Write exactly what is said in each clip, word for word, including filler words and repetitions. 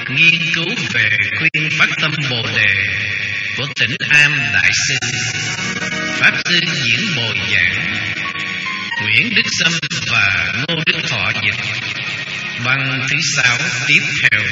nghiên cứu về khuyên phát tâm Bồ Đề của Tỉnh Am Đại Sư, Pháp Sư Diễn Bồi giảng, Nguyễn Đức Sâm và Ngô Đức Thọ dịch. Băng thứ sáu tiếp theo.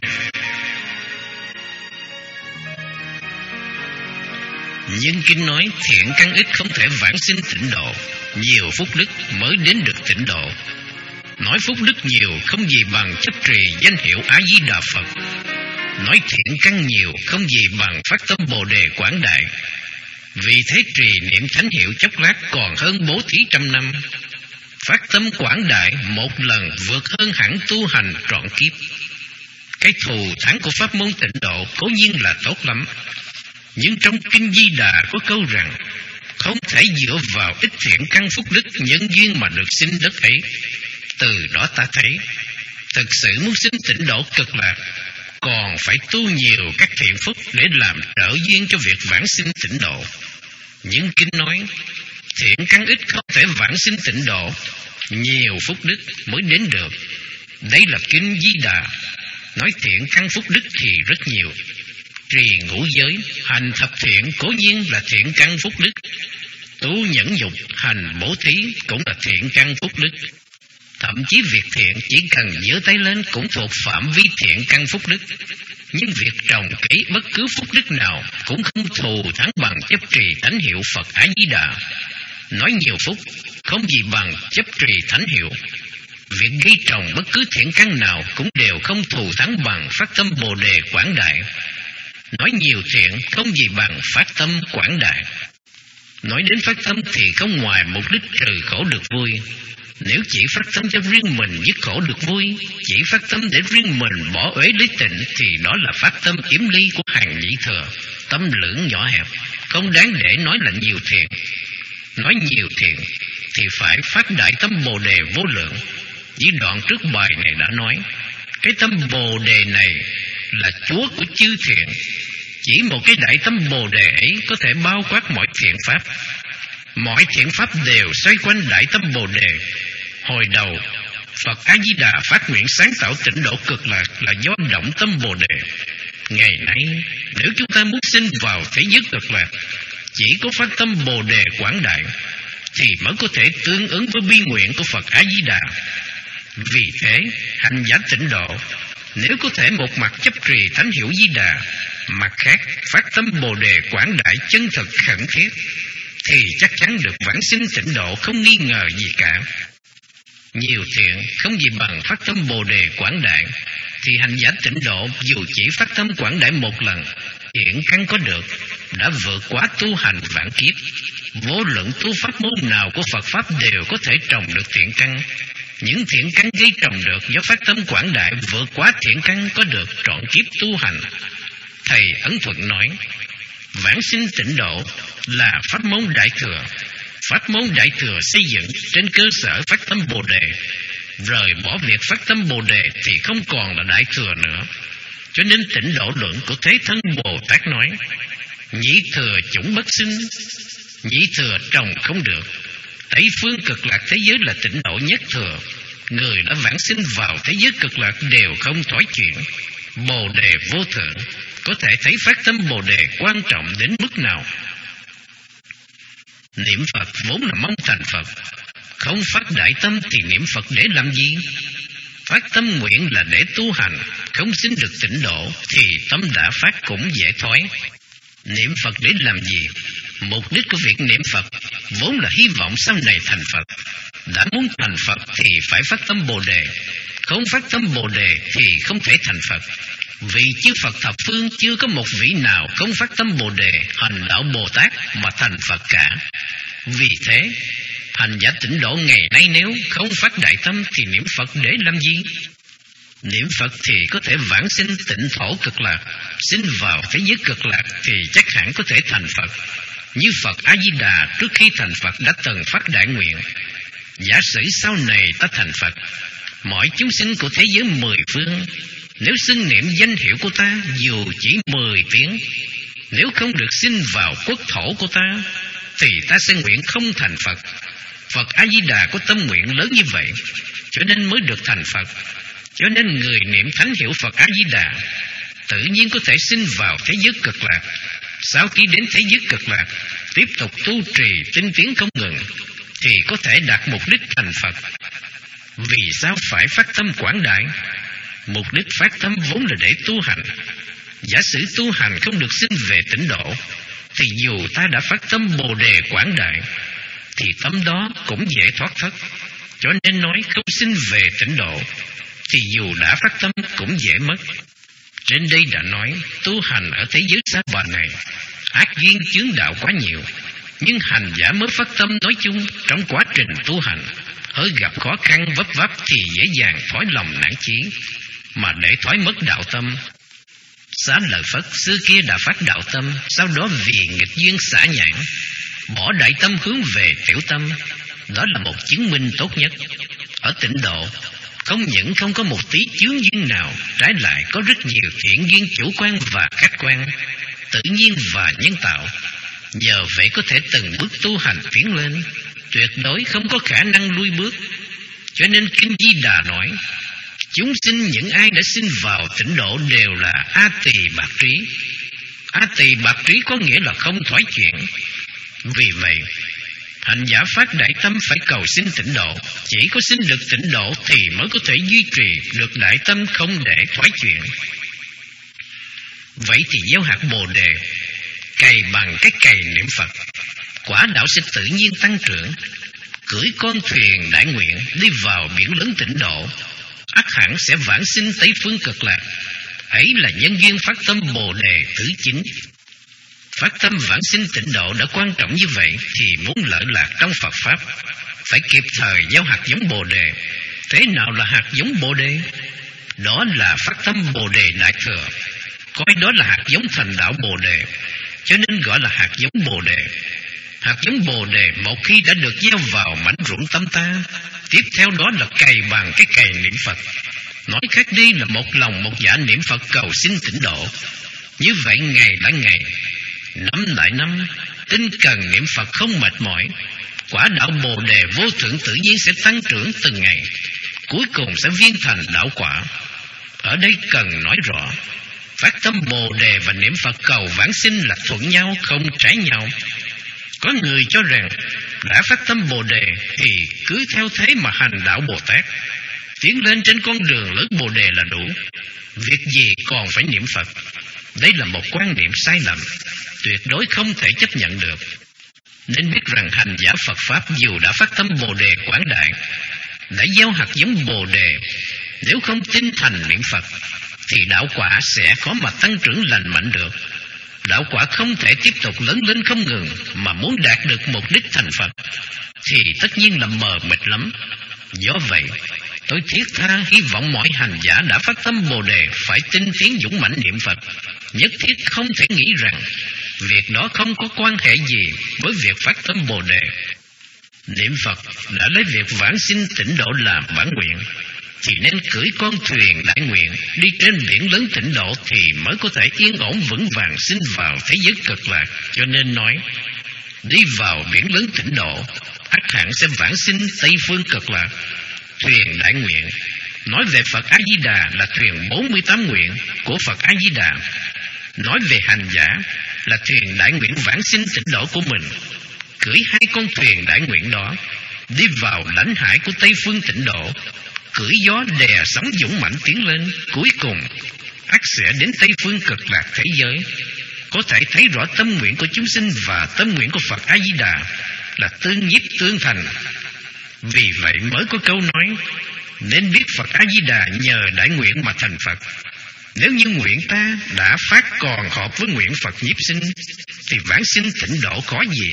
Nhân kinh nói thiện căn ít không thể vãng sinh tịnh độ, nhiều phúc đức mới đến được tịnh độ. Nói phúc đức nhiều không gì bằng chấp trì danh hiệu A Di Đà Phật. Nói thiện căn nhiều không gì bằng phát tâm Bồ Đề quảng đại. Vì thế trì niệm thánh hiệu chốc lát còn hơn bố thí trăm năm. Phát tâm quảng đại một lần vượt hơn hẳn tu hành trọn kiếp. Cái thù thắng của pháp môn tịnh độ cố nhiên là tốt lắm, nhưng trong Kinh Di Đà có câu rằng không thể dựa vào ít thiện căn phúc đức nhân duyên mà được sinh đất ấy. Từ đó ta thấy thực sự muốn sinh tịnh độ cực lạc, còn phải tu nhiều các thiện phúc để làm trợ duyên cho việc vãng sinh tịnh độ. Những kinh nói thiện căn ít không thể vãng sinh tịnh độ, nhiều phúc đức mới đến được. Đây là Kinh Di Đà. Nói thiện căn phúc đức thì rất nhiều. Trì ngũ giới, hành thập thiện cố nhiên là thiện căn phúc đức. Tu nhẫn nhục, hành bố thí cũng là thiện căn phúc đức. Thậm chí việc thiện chỉ cần giơ tay lên cũng thuộc phạm vi thiện căn phúc đức. Nhưng việc trồng cấy bất cứ phúc đức nào cũng không thù thắng bằng chấp trì thánh hiệu Phật A Di Đà. Nói nhiều phúc không gì bằng chấp trì thánh hiệu. Việc gây trồng bất cứ thiện căn nào cũng đều không thù thắng bằng phát tâm Bồ Đề quảng đại. Nói nhiều thiện không gì bằng phát tâm quảng đại. Nói đến phát tâm thì không ngoài mục đích trừ khổ được vui. Nếu chỉ phát tâm cho riêng mình dứt khổ được vui, chỉ phát tâm để riêng mình bỏ uế lấy tịnh, thì đó là phát tâm yếm ly của hàng nhị thừa, tâm lưỡng nhỏ hẹp, không đáng để nói là nhiều thiện. Nói nhiều thiện thì phải phát đại tâm Bồ Đề vô lượng. Như đoạn trước bài này đã nói, cái tâm Bồ Đề này là Chúa của chư thiện. Chỉ một cái đại tâm Bồ Đề ấy có thể bao quát mọi thiện pháp. Mọi thiện pháp đều xoay quanh đại tâm Bồ Đề. Hồi đầu Phật A Di Đà phát nguyện sáng tạo tịnh độ cực lạc là do động tâm Bồ Đề. Ngày nay nếu chúng ta muốn sinh vào thế giới cực lạc, chỉ có phát tâm Bồ Đề quảng đại thì mới có thể tương ứng với bi nguyện của Phật A Di Đà. Vì thế hành giả tịnh độ nếu có thể một mặt chấp trì thánh hiệu Di Đà, mặt khác phát tâm Bồ Đề quảng đại chân thực khẩn thiết, thì chắc chắn được vãng sinh tịnh độ không nghi ngờ gì cả. Nhiều thiện không gì bằng phát tâm Bồ Đề quảng đại, thì hành giả tịnh độ dù chỉ phát tâm quảng đại một lần, thiện căn có được đã vượt quá tu hành vạn kiếp. Vô luận tu pháp môn nào của Phật pháp đều có thể trồng được thiện căn. Những thiện căn gây trồng được do phát tâm quảng đại vượt quá thiện căn có được trọn kiếp tu hành. Thầy Ấn Thuận nói, vãng sinh tịnh độ là pháp môn đại thừa. Pháp môn đại thừa xây dựng trên cơ sở phát tâm Bồ Đề. Rời bỏ việc phát tâm Bồ Đề thì không còn là đại thừa nữa. Cho nên tịnh độ luận của Thế Thân Bồ Tát nói, nhị thừa chủng bất sinh, nhị thừa trồng không được. Tây phương cực lạc thế giới là tịnh độ nhất thừa. Người đã vãng sinh vào thế giới cực lạc đều không thoái chuyển. Bồ Đề vô thượng, có thể thấy phát tâm Bồ Đề quan trọng đến mức nào. Niệm Phật vốn là mong thành Phật. Không phát đại tâm thì niệm Phật để làm gì? Phát tâm nguyện là để tu hành. Không xin được tịnh độ thì tâm đã phát cũng dễ thoái. Niệm Phật để làm gì? Mục đích của việc niệm Phật vốn là hy vọng sau này thành Phật. Đã muốn thành Phật thì phải phát tâm Bồ Đề. Không phát tâm Bồ Đề thì không thể thành Phật. Vì chư Phật thập phương chưa có một vị nào không phát tâm Bồ Đề, hành đạo Bồ Tát mà thành Phật cả. Vì thế hành giả tịnh độ ngày nay nếu không phát đại tâm thì niệm Phật để làm gì? Niệm Phật thì có thể vãng sinh tịnh thổ cực lạc. Sinh vào thế giới cực lạc thì chắc hẳn có thể thành Phật. Như Phật A Di Đà trước khi thành Phật đã từng phát đại nguyện, giả sử sau này ta thành Phật, mọi chúng sinh của thế giới mười phương nếu xưng niệm danh hiệu của ta dù chỉ mười tiếng, nếu không được sinh vào quốc thổ của ta thì ta sẽ nguyện không thành Phật. Phật A Di Đà có tâm nguyện lớn như vậy, cho nên mới được thành Phật. Cho nên người niệm thánh hiệu Phật A-di-đà tự nhiên có thể sinh vào thế giới cực lạc. Sau khi đến thế giới cực lạc, tiếp tục tu trì tinh tiến không ngừng, thì có thể đạt mục đích thành Phật. Vì sao phải phát tâm quảng đại? Mục đích phát tâm vốn là để tu hành. Giả sử tu hành không được sinh về tịnh độ, thì dù ta đã phát tâm Bồ Đề quảng đại, thì tâm đó cũng dễ thoát thất. Cho nên nói không sinh về tịnh độ, thì dù đã phát tâm cũng dễ mất. Trên đây đã nói, tu hành ở thế giới xa bà này, ác duyên chướng đạo quá nhiều. Nhưng hành giả mới phát tâm nói chung, trong quá trình tu hành, hơi gặp khó khăn vấp váp thì dễ dàng thói lòng nản chí, mà để thói mất đạo tâm. Xá Lợi Phất xưa kia đã phát đạo tâm, sau đó vì nghịch duyên xả nhãn, bỏ đại tâm hướng về tiểu tâm. Đó là một chứng minh tốt nhất. Ở tịnh độ, không những không có một tí chướng duyên nào, trái lại có rất nhiều thiện duyên chủ quan và khách quan, tự nhiên và nhân tạo. Nhờ vậy có thể từng bước tu hành tiến lên, tuyệt đối không có khả năng lui bước. Cho nên Kinh Di Đà nói, chúng sinh những ai đã sinh vào tịnh độ đều là A Tỳ Bạc Trí. A Tỳ Bạc Trí có nghĩa là không thoái chuyển. Vì vậy, hành giả phát đại tâm phải cầu xin tịnh độ. Chỉ có xin được tịnh độ thì mới có thể duy trì được đại tâm không để thoái chuyển. Vậy thì gieo hạt Bồ Đề, cày bằng cái cày niệm Phật, quả đạo sẽ tự nhiên tăng trưởng. Cưỡi con thuyền đại nguyện đi vào biển lớn tịnh độ, ắt hẳn sẽ vãng sinh Tây phương cực lạc. Ấy là nhân duyên phát tâm Bồ Đề thứ chín. Phát tâm vãng sinh tịnh độ đã quan trọng như vậy, thì muốn lợi lạc trong Phật Pháp, phải kịp thời gieo hạt giống Bồ Đề. Thế nào là hạt giống Bồ Đề? Đó là phát tâm Bồ Đề Đại Thừa, coi đó là hạt giống thành đạo Bồ Đề, cho nên gọi là hạt giống Bồ Đề. Hạt giống Bồ Đề một khi đã được gieo vào mảnh ruộng tâm ta, tiếp theo đó là cày bằng cái cày niệm Phật. Nói khác đi là một lòng một dạ niệm Phật cầu xin tịnh độ. Như vậy ngày lại ngày, năm lại năm, tinh cần niệm Phật không mệt mỏi, quả đạo Bồ Đề vô thượng tự nhiên sẽ tăng trưởng từng ngày, cuối cùng sẽ viên thành đạo quả. Ở đây cần nói rõ, phát tâm Bồ Đề và niệm Phật cầu vãng sinh là thuận nhau không trái nhau. Có người cho rằng đã phát tâm Bồ Đề thì cứ theo thế mà hành đạo Bồ Tát, tiến lên trên con đường lớn Bồ Đề là đủ, việc gì còn phải niệm Phật. Đây là một quan niệm sai lầm, tuyệt đối không thể chấp nhận được. Nên biết rằng hành giả Phật Pháp dù đã phát tâm Bồ Đề quảng đại, đã gieo hạt giống Bồ Đề, nếu không tinh thành niệm Phật, thì đạo quả sẽ khó mà tăng trưởng lành mạnh được. Đạo quả không thể tiếp tục lớn lên không ngừng, mà muốn đạt được mục đích thành Phật thì tất nhiên là mờ mịt lắm. Do vậy, tôi thiết tha hy vọng mọi hành giả đã phát tâm Bồ Đề phải tinh tiến dũng mãnh niệm Phật, nhất thiết không thể nghĩ rằng việc đó không có quan hệ gì với việc phát tâm Bồ Đề. Niệm Phật đã lấy việc vãng sinh tịnh độ làm bản nguyện, thì nên cưỡi con thuyền đại nguyện đi trên biển lớn tịnh độ, thì mới có thể yên ổn vững vàng sinh vào thế giới cực lạc. Cho nên nói, đi vào biển lớn tịnh độ, ắt hẳn sẽ vãng sinh Tây phương cực lạc. Thuyền đại nguyện nói về Phật A Di Đà là thuyền bốn mươi tám nguyện của Phật A Di Đà. Nói về hành giả là thuyền đại nguyện vãng sinh tịnh độ của mình. Cưỡi hai con thuyền đại nguyện đó đi vào lãnh hải của Tây phương tịnh độ, cưỡi gió đè sóng dũng mãnh tiến lên, cuối cùng ắt sẽ đến Tây phương cực lạc thế giới. Có thể thấy rõ tâm nguyện của chúng sinh và tâm nguyện của Phật A Di Đà là tương nhiếp tương thành. Vì vậy mới có câu nói, nên biết Phật A Di Đà nhờ đại nguyện mà thành Phật. Nếu như nguyện ta đã phát còn hợp với nguyện Phật nhiếp sinh, thì vãng sinh tịnh độ khó gì.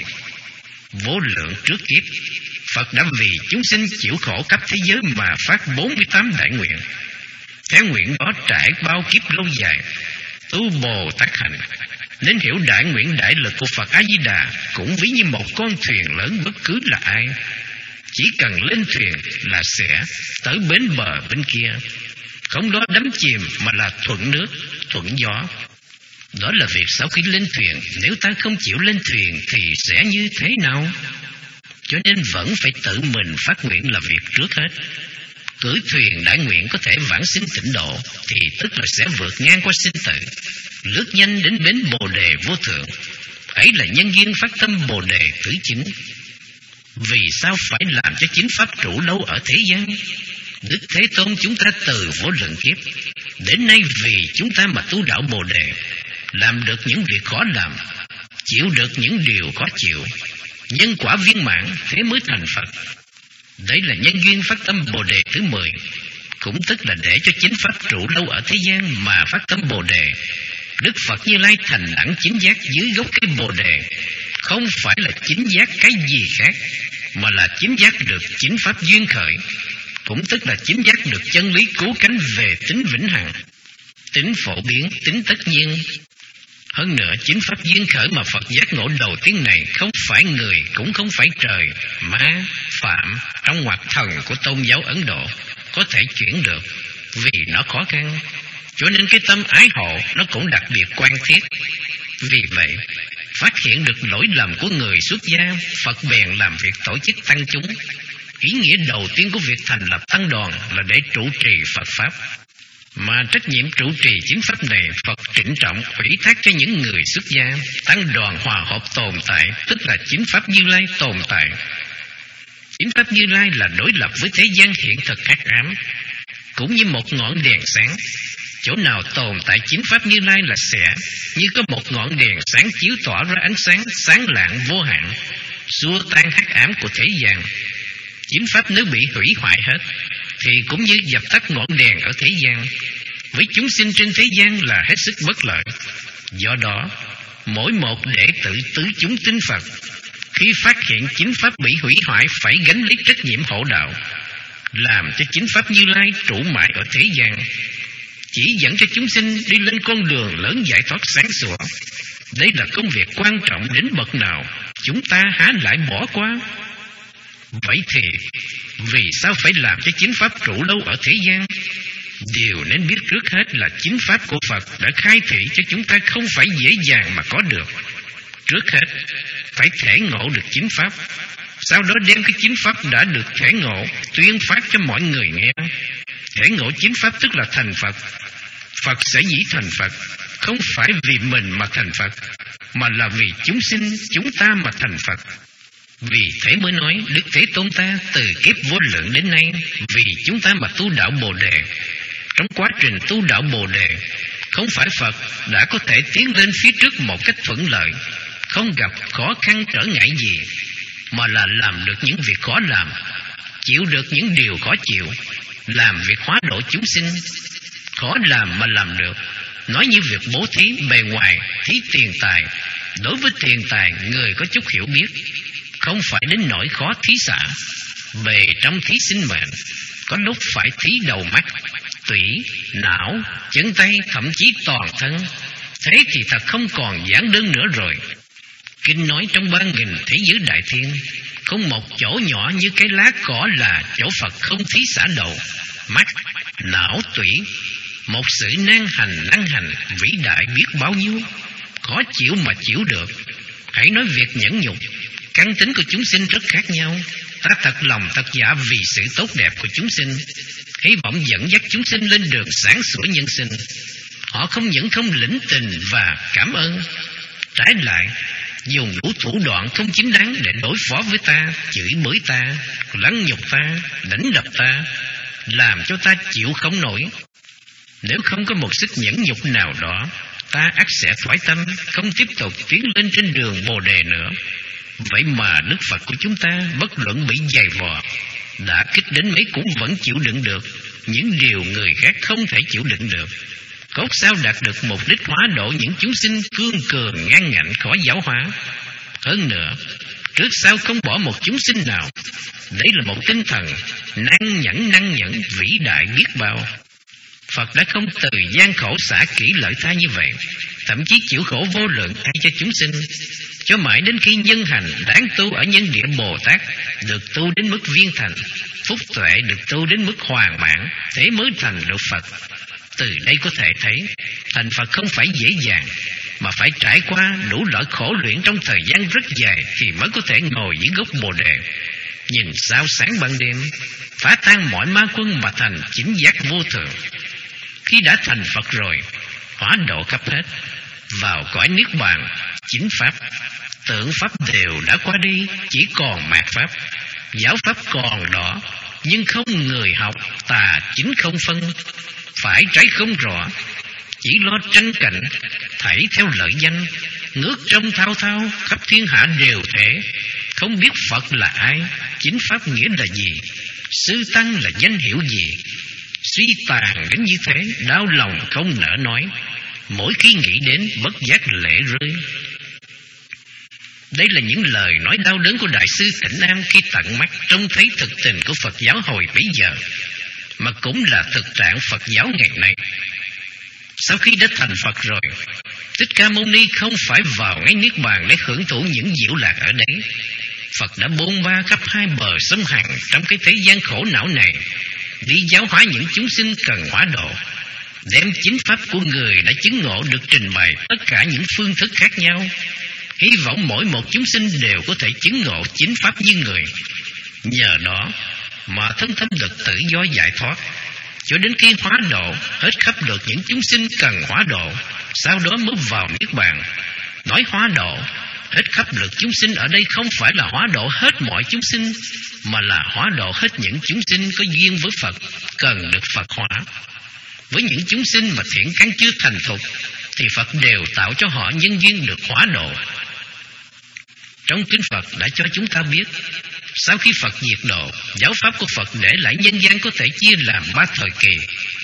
Vô lượng trước kiếp, Phật đã vì chúng sinh chịu khổ khắp thế giới mà phát bốn mươi tám đại nguyện. Theo nguyện đó trải bao kiếp lâu dài, tu Bồ Tát hành, nên hiểu đại nguyện đại lực của Phật A Di Đà cũng ví như một con thuyền lớn bất cứ là ai, chỉ cần lên thuyền là sẽ tới bến bờ bên kia, không đó đắm chìm mà là thuận nước, thuận gió. Đó là việc sau khi lên thuyền, nếu ta không chịu lên thuyền thì sẽ như thế nào? Cho nên vẫn phải tự mình phát nguyện là việc trước hết. cưỡi thuyền đại nguyện có thể vãng sinh tịnh độ, thì tức là sẽ vượt ngang qua sinh tử, lướt nhanh đến bến Bồ đề vô thượng. Ấy là nhân duyên phát tâm Bồ đề tứ chính. Vì sao phải làm cho chính pháp trụ lâu ở thế gian? Đức Thế Tôn chúng ta từ vô lượng kiếp đến nay vì chúng ta mà tu đạo Bồ đề, làm được những việc khó làm, chịu được những điều khó chịu, nhân quả viên mãn, thế mới thành Phật. Đấy là nhân duyên phát tâm Bồ đề thứ mười, cũng tức là để cho chính pháp trụ lâu ở thế gian mà phát tâm Bồ đề. Đức Phật Như Lai thành đẳng chính giác dưới gốc cây Bồ đề, không phải là chính giác cái gì khác, mà là chính giác được chính pháp duyên khởi, cũng tức là chính giác được chân lý cứu cánh về tính vĩnh hằng, tính phổ biến, tính tất nhiên. Hơn nữa, chính pháp duyên khởi mà Phật giác ngộ đầu tiên này không phải người, cũng không phải trời, ma, phạm trong ngoặc thần của tôn giáo Ấn Độ có thể chuyển được, vì nó khó khăn. Cho nên cái tâm ái hộ nó cũng đặc biệt quan thiết. Vì vậy, phát hiện được lỗi lầm của người xuất gia, Phật bèn làm việc tổ chức tăng chúng. Ý nghĩa đầu tiên của việc thành lập tăng đoàn là để trụ trì Phật Pháp. Mà trách nhiệm trụ trì chính pháp này Phật trịnh trọng ủy thác cho những người xuất gia. Tăng đoàn hòa hợp tồn tại, tức là chính pháp Như Lai tồn tại. Chính pháp Như Lai là đối lập với thế gian hiện thực hắc ám, cũng như một ngọn đèn sáng. Chỗ nào tồn tại chính pháp Như Lai là sẽ như có một ngọn đèn sáng chiếu tỏa ra ánh sáng sáng lạng vô hạn, xua tan hắc ám của thế gian. Chính pháp nếu bị hủy hoại hết thì cũng như dập tắt ngọn đèn ở thế gian, với chúng sinh trên thế gian là hết sức bất lợi. Do đó, mỗi một đệ tử tứ chúng tín Phật khi phát hiện chính pháp bị hủy hoại phải gánh lấy trách nhiệm hộ đạo, làm cho chính pháp Như Lai trụ mãi ở thế gian, chỉ dẫn cho chúng sinh đi lên con đường lớn giải thoát sáng sủa. Đây là công việc quan trọng đến bậc nào, chúng ta há lại bỏ qua? Vậy thì vì sao phải làm cho chính pháp trụ lâu ở thế gian? Điều nên biết trước hết là chính pháp của Phật đã khai thị cho chúng ta không phải dễ dàng mà có được. Trước hết phải thể ngộ được chính pháp, sau đó đem cái chính pháp đã được thể ngộ tuyên phát cho mọi người nghe. Thể ngộ chính pháp tức là thành Phật. Phật sẽ dĩ thành Phật, không phải vì mình mà thành Phật, mà là vì chúng sinh chúng ta mà thành Phật. Vì thế mới nói Đức Thế Tôn ta từ kiếp vô lượng đến nay vì chúng ta mà tu đạo Bồ đề. Trong quá trình tu đạo Bồ đề, không phải Phật đã có thể tiến lên phía trước một cách thuận lợi, không gặp khó khăn trở ngại gì, mà là làm được những việc khó làm, chịu được những điều khó chịu, làm việc hóa độ chúng sinh. Khó làm mà làm được, nói như việc bố thí bề ngoài, thí tiền tài. Đối với tiền tài, người có chút hiểu biết, không phải đến nỗi khó thí xả. Về trong thí sinh mệnh, có lúc phải thí đầu mắt, tủy, não, chân tay, thậm chí toàn thân. Thế thì thật không còn giản đơn nữa rồi. Kinh nói trong ba nghìn thế giới đại thiên, không một chỗ nhỏ như cái lá cỏ là chỗ Phật không thí xả đầu, mắt, não, tủy. Một sự nan hành năng hành vĩ đại biết bao nhiêu, khó chịu mà chịu được. Hãy nói việc nhẫn nhục, căn tính của chúng sinh rất khác nhau. Ta thật lòng thật dạ vì sự tốt đẹp của chúng sinh, hy vọng dẫn dắt chúng sinh lên đường sáng sủa nhân sinh. Họ không những không lĩnh tình và cảm ơn, trái lại dùng đủ thủ đoạn không chính đáng để đối phó với ta, chửi bới ta, lăng nhục ta, đánh đập ta, làm cho ta chịu không nổi. Nếu không có một sức nhẫn nhục nào đó, ta ắt sẽ thoái tâm, không tiếp tục tiến lên trên đường Bồ đề nữa. Vậy mà Đức Phật của chúng ta bất luận bị dày vò, đã kích đến mấy cũng vẫn chịu đựng được những điều người khác không thể chịu đựng được. Cốt sao đạt được mục đích hóa độ những chúng sinh cương cường ngang ngạnh khó giáo hóa. Hơn nữa, trước sau không bỏ một chúng sinh nào. Đấy là một tinh thần năng nhẫn năng nhẫn vĩ đại biết bao. Phật đã không từ gian khổ xả kỹ lợi tha như vậy, thậm chí chịu khổ vô lượng thay cho chúng sinh, cho mãi đến khi nhân hành đáng tu ở nhân địa Bồ Tát được tu đến mức viên thành, phúc tuệ được tu đến mức hoàn mãn, thế mới thành được Phật. Từ đây có thể thấy, thành Phật không phải dễ dàng, mà phải trải qua đủ loại khổ luyện trong thời gian rất dài thì mới có thể ngồi dưới gốc Bồ đề. nhìn sao sáng ban đêm, phá tan mọi ma quân mà thành chính giác vô thường. Khi đã thành Phật rồi, hóa độ khắp hết, vào cõi niết bàn, chính pháp, tượng pháp đều đã qua đi, chỉ còn mạt pháp. Giáo pháp còn đó, nhưng không người học, tà chính không phân, phải trái không rõ, chỉ lo tranh cạnh, thảy theo lợi danh, ngước trong thao thao, khắp thiên hạ đều thể, không biết Phật là ai, chính pháp nghĩa là gì, sư tăng là danh hiệu gì. Suy tàn đến như thế, đau lòng không nỡ nói, mỗi khi nghĩ đến bất giác lệ rơi. Đây là những lời nói đau đớn của Đại sư Tịnh Nam khi tận mắt trông thấy thực tình của Phật giáo hồi bấy giờ, mà cũng là thực trạng Phật giáo ngày nay. Sau khi đã thành Phật rồi, Thích Ca Mâu Ni không phải vào ngay niết bàn để hưởng thụ những diệu lạc ở đấy. Phật đã bôn ba khắp hai bờ sông Hằng trong cái thế gian khổ não này, đi giáo hóa những chúng sinh cần hóa độ, đem chính pháp của người đã chứng ngộ được trình bày tất cả những phương thức khác nhau, hy vọng mỗi một chúng sinh đều có thể chứng ngộ chính pháp như người. Nhờ đó mà thân tâm được tự do giải thoát, cho đến khi hóa độ hết khắp được những chúng sinh cần hóa độ, sau đó mới vào niết bàn. Nói hóa độ hết khắp được chúng sinh ở đây không phải là hóa độ hết mọi chúng sinh, mà là hóa độ hết những chúng sinh có duyên với Phật, cần được Phật hóa. Với những chúng sinh mà thiện căn chưa thành thục, thì Phật đều tạo cho họ nhân duyên được hóa độ. Trong kinh Phật đã cho chúng ta biết, sau khi Phật diệt độ, giáo pháp của Phật để lại nhân gian có thể chia làm ba thời kỳ.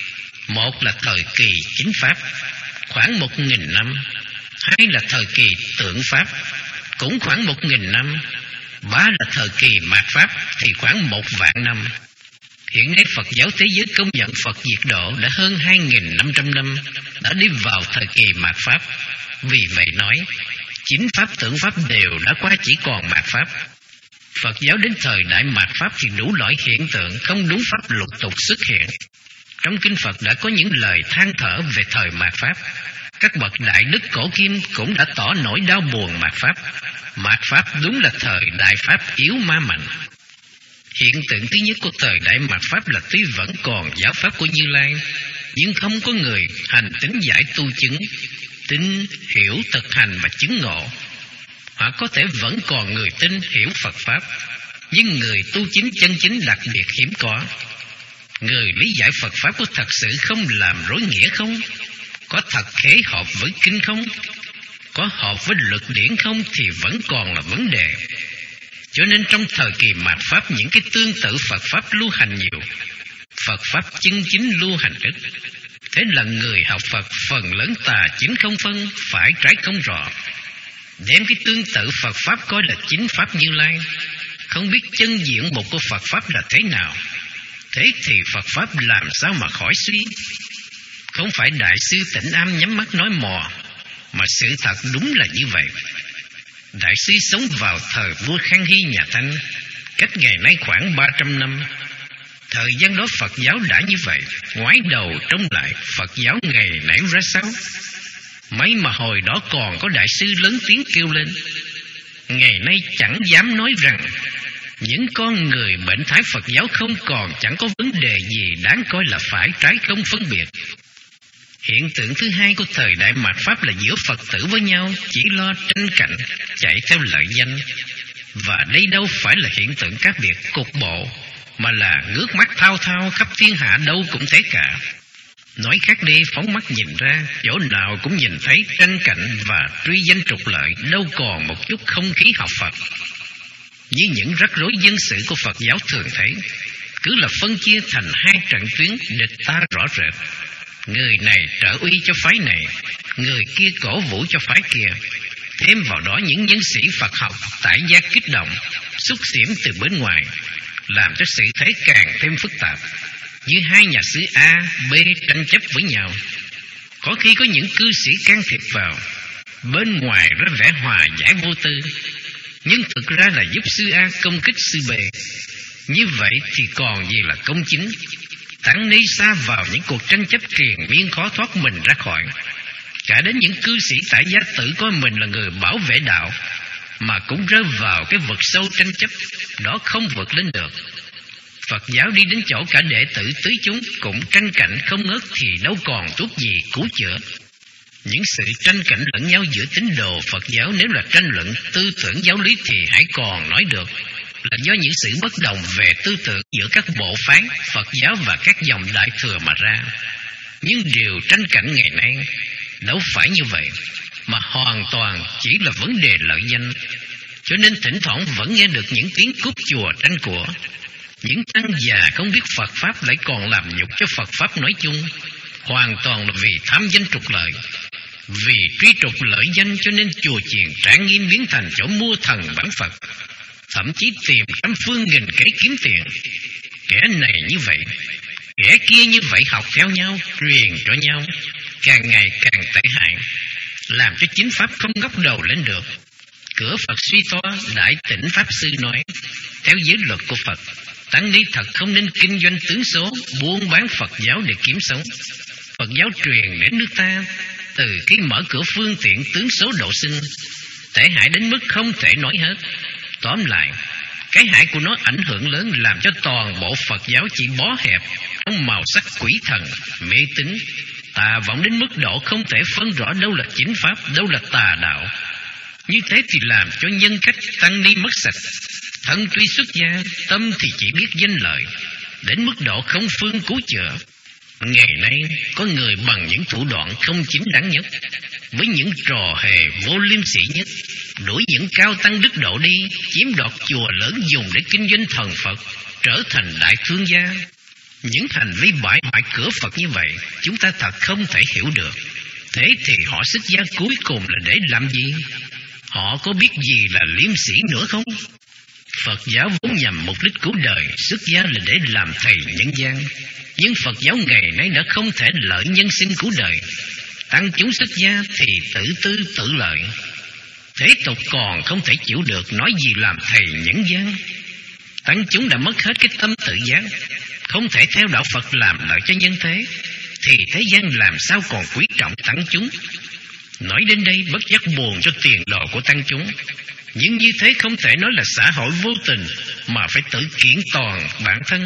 Một là thời kỳ chính pháp, khoảng một nghìn năm. Hai là thời kỳ tượng pháp, cũng khoảng một nghìn năm. Ba là thời kỳ mạt pháp, thì khoảng một vạn năm. Hiện nay Phật giáo thế giới công nhận Phật diệt độ đã hơn hai nghìn năm trăm năm, đã đi vào thời kỳ mạt pháp. Vì vậy nói, chính pháp tượng pháp đều đã qua, chỉ còn mạt pháp. Phật giáo đến thời đại mạt pháp thì đủ loại hiện tượng không đúng pháp lục tục xuất hiện. Trong kinh Phật đã có những lời than thở về thời mạt pháp. Các bậc đại đức cổ kim cũng đã tỏ nỗi đau buồn mạt pháp. Mạt pháp đúng là thời đại pháp yếu ma mạnh. Hiện tượng thứ nhất của thời đại mạt pháp là tuy vẫn còn giáo pháp của Như Lai, nhưng không có người hành tính giải tu chứng, tin, hiểu, thực hành và chứng ngộ. Hoặc có thể vẫn còn người tin, hiểu Phật Pháp, nhưng người tu chính chân chính đặc biệt hiếm có. Người lý giải Phật Pháp có thật sự không làm rối nghĩa không? Có thật khế hợp với kinh không? Có hợp với luật điển không thì vẫn còn là vấn đề. Cho nên trong thời kỳ mạt Pháp, những cái tương tự Phật Pháp lưu hành nhiều, Phật Pháp chân chính lưu hành ít. Thế là người học Phật phần lớn tà chính không phân, phải trái không rõ, đem cái tương tự Phật Pháp coi là chính Pháp Như Lai, không biết chân diện mục của Phật Pháp là thế nào. Thế thì Phật Pháp làm sao mà khỏi suy? Không phải Đại sư Tịnh Am nhắm mắt nói mò, mà sự thật đúng là như vậy. Đại sư sống vào thời vua Khang Hy nhà Thanh, cách ngày nay khoảng ba trăm năm. Thời gian đó Phật giáo đã như vậy, ngoái đầu trông lại Phật giáo ngày nãy ra sao? Mấy mà hồi đó còn có đại sư lớn tiếng kêu lên. Ngày nay chẳng dám nói rằng những con người bệnh thái Phật giáo không còn chẳng có vấn đề gì đáng coi là phải trái không phân biệt. Hiện tượng thứ hai của thời đại mạt Pháp là giữa Phật tử với nhau chỉ lo tranh cạnh, chạy theo lợi danh. Và đây đâu phải là hiện tượng khác biệt cục bộ, mà là ngước mắt thao thao khắp thiên hạ đâu cũng thấy cả. Nói khác đi, phóng mắt nhìn ra, chỗ nào cũng nhìn thấy tranh cạnh và truy danh trục lợi, đâu còn một chút không khí học Phật. Như những rắc rối dân sự của Phật giáo thường thấy, cứ là phân chia thành hai trận tuyến địch ta rõ rệt. Người này trợ uy cho phái này, người kia cổ vũ cho phái kia. Thêm vào đó những nhân sĩ Phật học tải gia kích động, xúc xỉm từ bên ngoài, làm cho sự thế càng thêm phức tạp. Như hai nhà sư A, B tranh chấp với nhau. Có khi có những cư sĩ can thiệp vào, bên ngoài ra vẻ hòa giải vô tư, nhưng thực ra là giúp sư A công kích sư B. Như vậy thì còn gì là công chính? Tản ni xa vào những cuộc tranh chấp triền miên khó thoát mình ra khỏi. Cả đến những cư sĩ tại gia tự coi mình là người bảo vệ đạo, mà cũng rơi vào cái vực sâu tranh chấp, đó không vượt lên được. Phật giáo đi đến chỗ cả đệ tử tứ chúng cũng tranh cạnh không ngớt thì đâu còn thuốc gì cứu chữa. Những sự tranh cạnh lẫn nhau giữa tín đồ Phật giáo nếu là tranh luận tư tưởng giáo lý thì hãy còn nói được, là do những sự bất đồng về tư tưởng giữa các bộ phái Phật giáo và các dòng đại thừa mà ra. Nhưng điều tranh cạnh ngày nay đâu phải như vậy, mà hoàn toàn chỉ là vấn đề lợi danh. Cho nên thỉnh thoảng vẫn nghe được những tiếng cúp chùa tranh của. Những tăng già không biết Phật Pháp lại còn làm nhục cho Phật Pháp nói chung, hoàn toàn là vì tham danh trục lợi. Vì truy trục lợi danh cho nên chùa chiền Trạng Nghiêm biến thành chỗ mua thần bản Phật, thậm chí tìm trăm phương nghìn kế kiếm tiền. Kẻ này như vậy, kẻ kia như vậy, học theo nhau, truyền cho nhau, càng ngày càng tệ hại, làm cho chính Pháp không ngóc đầu lên được. Cửa Phật suy toa, Đại Tịnh Pháp Sư nói, theo giới luật của Phật, tăng ni thật không nên kinh doanh tướng số, buôn bán Phật giáo để kiếm sống. Phật giáo truyền đến nước ta từ khi mở cửa phương tiện tướng số độ sinh, tệ hại đến mức không thể nói hết. Tóm lại, cái hại của nó ảnh hưởng lớn, làm cho toàn bộ Phật giáo chỉ bó hẹp trong màu sắc quỷ thần, mê tín, tà vọng đến mức độ không thể phân rõ đâu là chính Pháp, đâu là tà đạo. Như thế thì làm cho nhân cách tăng ni mất sạch, thân tuy xuất gia, tâm thì chỉ biết danh lợi, đến mức độ không phương cứu chữa. Ngày nay có người bằng những thủ đoạn không chính đáng nhất, với những trò hề vô liêm sỉ nhất, đuổi những cao tăng đức độ đi, chiếm đoạt chùa lớn dùng để kinh doanh thần Phật, trở thành đại thương gia. Những hành vi bại hoại cửa Phật như vậy, chúng ta thật không thể hiểu được. Thế thì họ xuất gia cuối cùng là để làm gì? Họ có biết gì là liêm sỉ nữa không? Phật giáo vốn nhằm mục đích cứu đời, xuất gia là để làm thầy nhân gian. Nhưng Phật giáo ngày nay đã không thể lợi nhân sinh cứu đời. Tăng chúng xuất gia thì tự tư tự lợi. Thế tục còn không thể chịu được, nói gì làm thầy nhân gian. Tăng chúng đã mất hết cái tâm tự giác, không thể theo đạo Phật làm lợi cho nhân thế, thì thế gian làm sao còn quý trọng tăng chúng. Nói đến đây bất giác buồn cho tiền đồ của tăng chúng. Nhưng như thế không thể nói là xã hội vô tình, mà phải tự kiện toàn bản thân.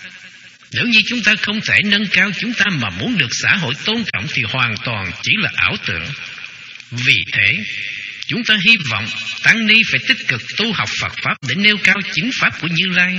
Nếu như chúng ta không thể nâng cao chúng ta mà muốn được xã hội tôn trọng thì hoàn toàn chỉ là ảo tưởng. Vì thế, chúng ta hy vọng tăng ni phải tích cực tu học Phật Pháp để nêu cao chính Pháp của Như Lai.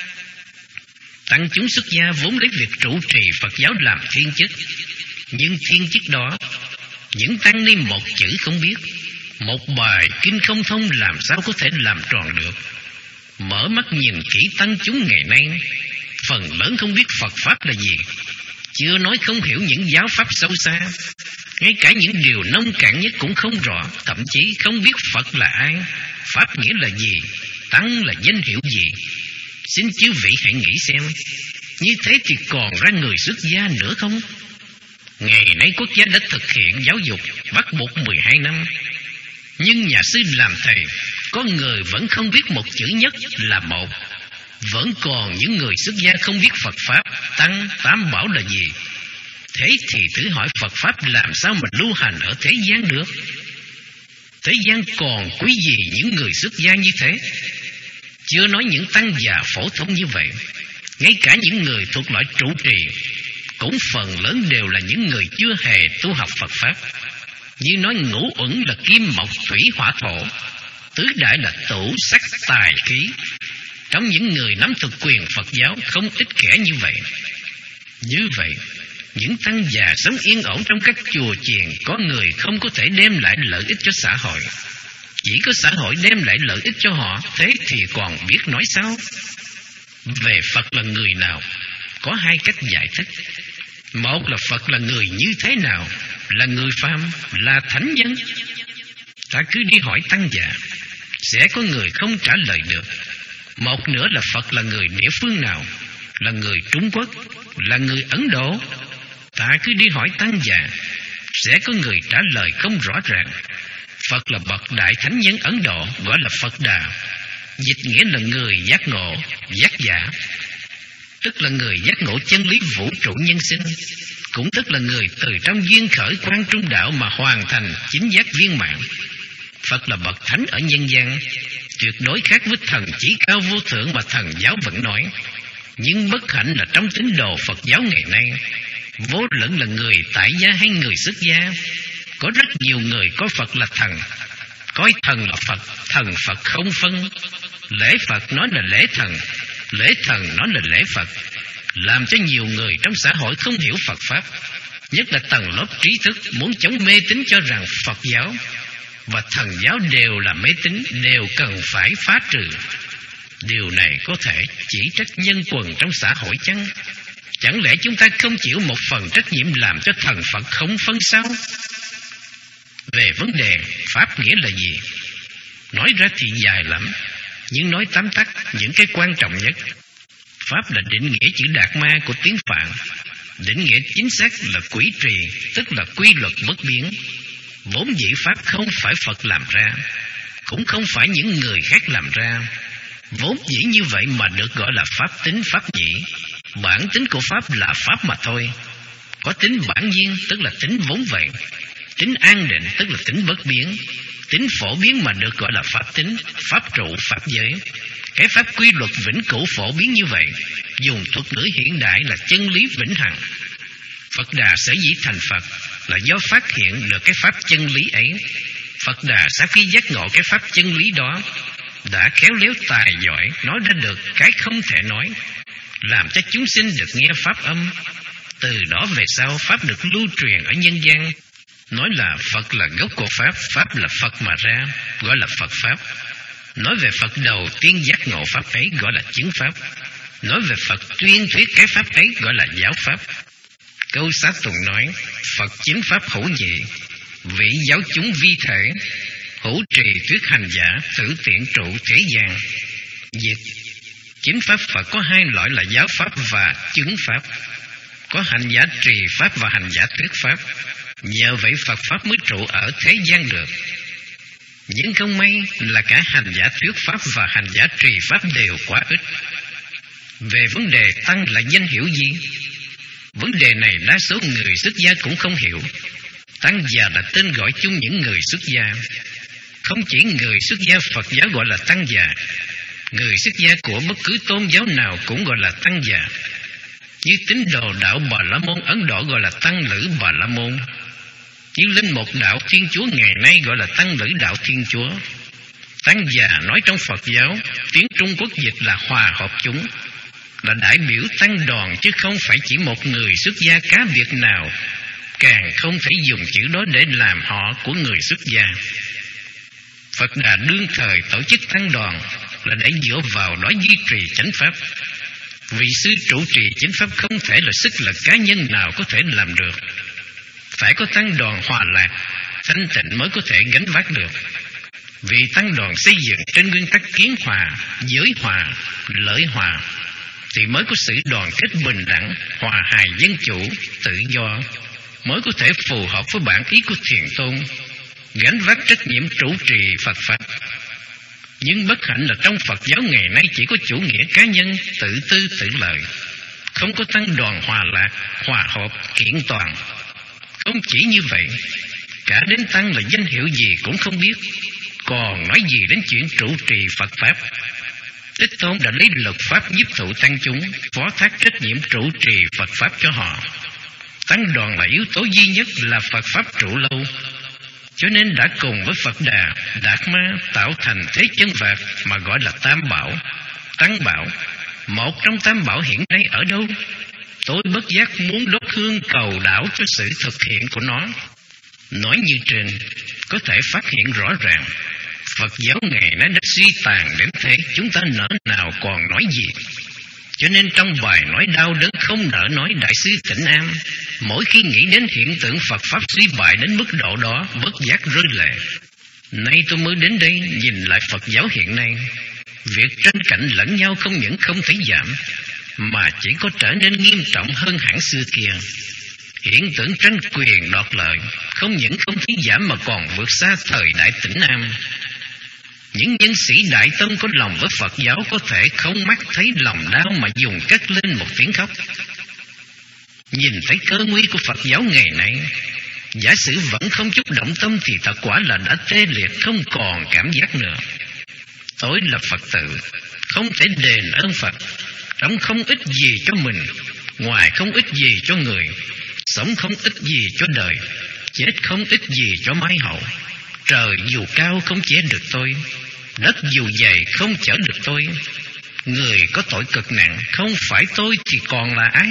Tăng chúng xuất gia vốn lấy việc trụ trì Phật giáo làm thiên chức. Nhưng thiên chức đó, những tăng ni một chữ không biết, một bài kinh không thông làm sao có thể làm tròn được. Mở mắt nhìn kỹ tăng chúng ngày nay, phần lớn không biết Phật Pháp là gì, chưa nói không hiểu những giáo pháp sâu xa, ngay cả những điều nông cạn nhất cũng không rõ, thậm chí không biết Phật là ai, Pháp nghĩa là gì, Tăng là danh hiệu gì. Xin chư vị hãy nghĩ xem, như thế thì còn ra người xuất gia nữa không? Ngày nay quốc gia đã thực hiện giáo dục bắt buộc mười hai năm, nhưng nhà sư làm thầy, có người vẫn không biết một chữ nhất là một. Vẫn còn những người xuất gia không biết Phật Pháp, Tăng, Tam Bảo là gì. Thế thì thử hỏi Phật Pháp làm sao mà lưu hành ở thế gian được? Thế gian còn quý gì những người xuất gia như thế? Chưa nói những tăng già phổ thông như vậy, ngay cả những người thuộc loại trụ trì cũng phần lớn đều là những người chưa hề tu học Phật Pháp. Như nói ngũ uẩn là kim mộc thủy hỏa thổ, tứ đại là tửu sắc tài khí. Trong những người nắm thực quyền Phật giáo không ít kẻ như vậy. Như vậy, những tăng già sống yên ổn trong các chùa chiền, có người không có thể đem lại lợi ích cho xã hội. Chỉ có xã hội đem lại lợi ích cho họ, thế thì còn biết nói sao? Về Phật là người nào, có hai cách giải thích. Một là Phật là người như thế nào, là người phàm, là thánh nhân. Ta cứ đi hỏi tăng già, sẽ có người không trả lời được. Một nữa là Phật là người địa phương nào, là người Trung Quốc, là người Ấn Độ. Ta cứ đi hỏi tăng già, sẽ có người trả lời không rõ ràng. Phật là bậc đại thánh nhân Ấn Độ, gọi là Phật Đà, dịch nghĩa là người giác ngộ, giác giả, tức là người giác ngộ chân lý vũ trụ nhân sinh, cũng tức là người từ trong duyên khởi quan trung đạo mà hoàn thành chính giác viên mãn. Phật là bậc thánh ở nhân gian, tuyệt đối khác với thần chỉ cao vô thượng mà thần giáo vẫn nói. Nhưng bất hạnh là trong tín đồ Phật giáo ngày nay, vô luận là người tại gia hay người xuất gia, có rất nhiều người coi Phật là thần, coi thần là Phật, thần Phật không phân. Lễ Phật nói là lễ thần, lễ thần nói là lễ Phật, làm cho nhiều người trong xã hội không hiểu Phật Pháp, nhất là tầng lớp trí thức muốn chống mê tín, cho rằng Phật giáo và thần giáo đều là mê tín, đều cần phải phá trừ. Điều này có thể chỉ trách nhân quần trong xã hội chăng? Chẳng lẽ chúng ta không chịu một phần trách nhiệm làm cho thần Phật không phân sao? Về vấn đề Pháp nghĩa là gì, nói ra thì dài lắm, nhưng nói tóm tắt những cái quan trọng nhất. Pháp là định nghĩa chữ Đạt Ma của tiếng Phạn. Định nghĩa chính xác là quỷ trì, tức là quy luật bất biến. Vốn dĩ Pháp không phải Phật làm ra, cũng không phải những người khác làm ra. Vốn dĩ như vậy mà được gọi là Pháp tính, Pháp nhĩ. Bản tính của Pháp là Pháp mà thôi. Có tính bản nhiên, tức là tính vốn vậy. Tính an định, tức là tính bất biến. Tính phổ biến mà được gọi là Pháp tính, Pháp trụ, Pháp giới. Cái Pháp quy luật vĩnh cửu phổ biến như vậy, dùng thuật ngữ hiện đại là chân lý vĩnh hằng. Phật Đà sở dĩ thành Phật là do phát hiện được cái Pháp chân lý ấy. Phật Đà sau khi giác ngộ cái Pháp chân lý đó, đã khéo léo tài giỏi nói ra được cái không thể nói, làm cho chúng sinh được nghe Pháp âm. Từ đó về sau, Pháp được lưu truyền ở nhân gian. Nói là Phật là gốc của Pháp, Pháp là Phật mà ra, gọi là Phật Pháp. Nói về Phật đầu tiên giác ngộ Pháp ấy, gọi là chứng Pháp. Nói về Phật tuyên thuyết cái Pháp ấy, gọi là giáo Pháp. Câu Xá Tùng nói, Phật chính Pháp hữu nhị, vị giáo chúng vi thể, hữu trì thuyết hành giả, thử tiện trụ thế gian. Dịch: chính Pháp Phật có hai loại là giáo Pháp và chứng Pháp. Có hành giả trì Pháp và hành giả thuyết Pháp. Nhờ vậy Phật Pháp mới trụ ở thế gian được. Nhưng không may là cả hành giả thuyết Pháp và hành giả trì Pháp đều quá ít. Về vấn đề tăng là danh hiểu gì? Vấn đề này đa số người xuất gia cũng không hiểu. Tăng già là tên gọi chung những người xuất gia. Không chỉ người xuất gia Phật giáo gọi là tăng già, người xuất gia của bất cứ tôn giáo nào cũng gọi là tăng già. Như tín đồ đạo Bà La Môn Ấn Độ gọi là tăng lữ Bà La Môn. Như linh mục đạo Thiên Chúa ngày nay gọi là tăng lữ đạo Thiên Chúa. Tăng già nói trong Phật giáo, tiếng Trung Quốc dịch là hòa hợp chúng, là đại biểu tăng đoàn, chứ không phải chỉ một người xuất gia cá biệt nào, càng không thể dùng chữ đó để làm họ của người xuất gia. Phật Đà đương thời tổ chức tăng đoàn là để dựa vào đó duy trì chánh Pháp. Vị sư trụ trì chánh Pháp không thể là sức lực cá nhân nào có thể làm được. Phải có tăng đoàn hòa lạc, thanh tịnh mới có thể gánh vác được. Vì tăng đoàn xây dựng trên nguyên tắc kiến hòa, giới hòa, lợi hòa, thì mới có sự đoàn kết bình đẳng, hòa hài dân chủ, tự do, mới có thể phù hợp với bản ý của Thiền Tôn, gánh vác trách nhiệm trụ trì Phật Pháp. Nhưng bất hạnh là trong Phật giáo ngày nay chỉ có chủ nghĩa cá nhân, tự tư tự lợi, không có tăng đoàn hòa lạc, hòa hợp, kiện toàn. Không chỉ như vậy, cả đến tăng là danh hiệu gì cũng không biết, còn nói gì đến chuyện trụ trì Phật Pháp. Thế Tôn đã lấy luật pháp nhiếp thụ tăng chúng, phó thác trách nhiệm trụ trì Phật Pháp cho họ. Tăng đoàn là yếu tố duy nhất là Phật Pháp trụ lâu, cho nên đã cùng với Phật Đà, Đạt Ma tạo thành thế chân vạc mà gọi là Tam Bảo. Tăng Bảo, một trong Tam Bảo hiện nay ở đâu? Tôi bất giác muốn đốt hương cầu đảo cho sự thực hiện của nó. Nói như trên, có thể phát hiện rõ ràng Phật giáo ngày nay đã suy tàn đến thế, chúng ta nỡ nào còn nói gì. Cho nên trong bài nói đau đớn không nỡ nói, Đại sư Tịnh An mỗi khi nghĩ đến hiện tượng Phật Pháp suy bại đến mức độ đó, bất giác rơi lệ. Nay tôi mới đến đây nhìn lại Phật giáo hiện nay, việc tranh cạnh lẫn nhau không những không thể giảm, mà chỉ có trở nên nghiêm trọng hơn hẳn xưa kia. Hiện tượng tranh quyền đoạt lợi không những không thấy giảm mà còn vượt xa thời Đại Tĩnh Nam. Những nhân sĩ đại tâm có lòng với Phật giáo có thể không mắt thấy lòng đau mà dùng cất lên một tiếng khóc. Nhìn thấy cơ nguy của Phật giáo ngày nay, Giả sử vẫn không chút động tâm thì thật quả là đã tê liệt, không còn cảm giác nữa. Tôi là Phật tử, không thể đền ơn Phật, sống không ích gì cho mình, ngoài không ích gì cho người, sống không ích gì cho đời, chết không ích gì cho mái hậu. Trời dù cao không che được tôi, đất dù dày không chở được tôi. Người có tội cực nặng, không phải tôi thì còn là ai?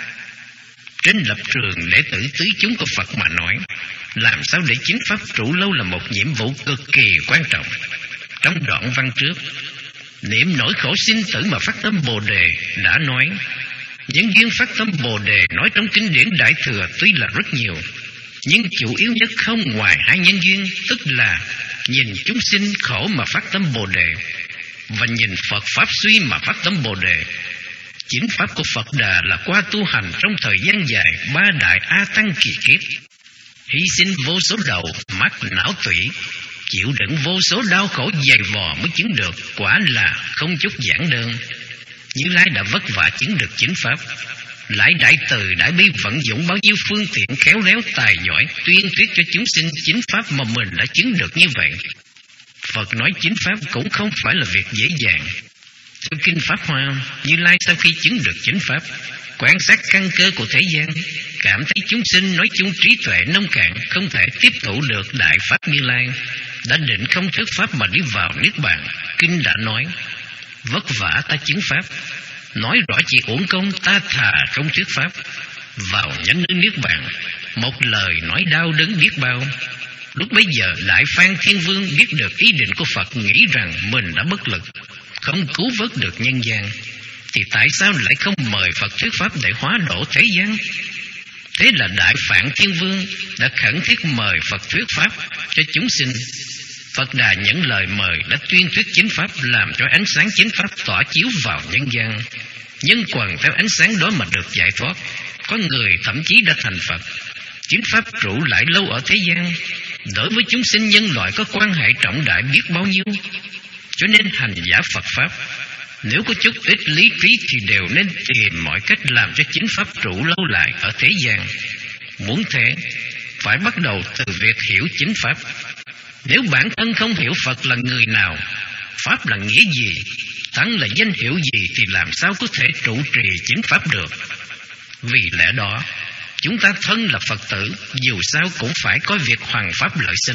Trên lập trường đệ tử tứ chúng của Phật mà nói, làm sao để chính pháp trụ lâu là một nhiệm vụ cực kỳ quan trọng. Trong đoạn văn trước, niệm nỗi khổ sinh tử mà phát tâm Bồ Đề đã nói, những duyên phát tâm Bồ Đề nói trong kinh điển Đại Thừa tuy là rất nhiều, nhưng chủ yếu nhất không ngoài hai nhân duyên, tức là nhìn chúng sinh khổ mà phát tâm Bồ Đề, và nhìn Phật Pháp suy mà phát tâm Bồ Đề. Chính pháp của Phật Đà là qua tu hành trong thời gian dài ba đại A Tăng kỳ kiếp, hy sinh vô số đầu, mắt, não tủy, chịu đựng vô số đau khổ dày vò mới chứng được, quả là không chút giản đơn. Như Lai đã vất vả chứng được chính pháp, lại đại từ đại bi vận dụng bao nhiêu phương tiện khéo léo tài giỏi tuyên thuyết cho chúng sinh chính pháp mà mình đã chứng được như vậy. Phật nói chính pháp cũng không phải là việc dễ dàng. Theo kinh Pháp Hoa, Như Lai sau khi chứng được chính pháp, quan sát căn cơ của thế gian, cảm thấy chúng sinh nói chung trí tuệ nông cạn, không thể tiếp thụ được đại pháp Như Lai, đã định không thuyết pháp mà đi vào niết bàn. Kinh đã nói, vất vả ta chứng pháp, nói rõ chỉ uổng công, ta thà không thuyết pháp, vào nhánh nước niết bàn, một lời nói đau đớn biết bao. Lúc bấy giờ Đại Phan Thiên Vương biết được ý định của Phật, nghĩ rằng mình đã bất lực, không cứu vớt được nhân gian, thì tại sao lại không mời Phật thuyết pháp để hóa độ thế gian? Thế là Đại Phạn Thiên Vương đã khẩn thiết mời Phật thuyết pháp cho chúng sinh. Phật Đà nhận lời mời đã tuyên thuyết chính pháp, làm cho ánh sáng chính pháp tỏa chiếu vào nhân gian. Nhân quần theo ánh sáng đó mà được giải thoát, có người thậm chí đã thành Phật. Chính pháp trụ lại lâu ở thế gian, đối với chúng sinh nhân loại có quan hệ trọng đại biết bao nhiêu. Cho nên hành giả Phật pháp, nếu có chút ít lý trí thì đều nên tìm mọi cách làm cho chính pháp trụ lâu lại ở thế gian. Muốn thế, phải bắt đầu từ việc hiểu chính pháp. Nếu bản thân không hiểu Phật là người nào, pháp là nghĩa gì, tăng là danh hiệu gì, thì làm sao có thể trụ trì chính pháp được? Vì lẽ đó, chúng ta thân là Phật tử, dù sao cũng phải có việc hoằng pháp lợi sinh.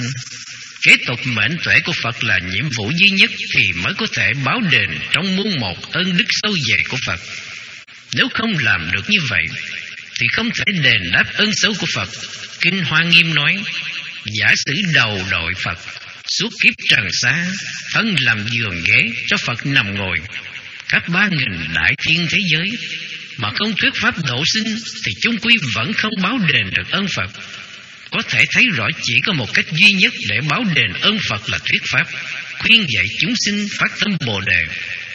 Kế tục mệnh tuệ của Phật là nhiệm vụ duy nhất, thì mới có thể báo đền trong muôn một ơn đức sâu dày của Phật. Nếu không làm được như vậy, thì không thể đền đáp ơn sâu của Phật. Kinh Hoa Nghiêm nói, giả sử đầu đội Phật, suốt kiếp trần xa, thân làm giường ghế cho Phật nằm ngồi, khắp ba nghìn đại thiên thế giới, mà không thuyết pháp độ sinh, thì chung quy vẫn không báo đền được ơn Phật. Có thể thấy rõ chỉ có một cách duy nhất để báo đền ơn Phật là thuyết pháp, khuyên dạy chúng sinh phát tâm Bồ Đề.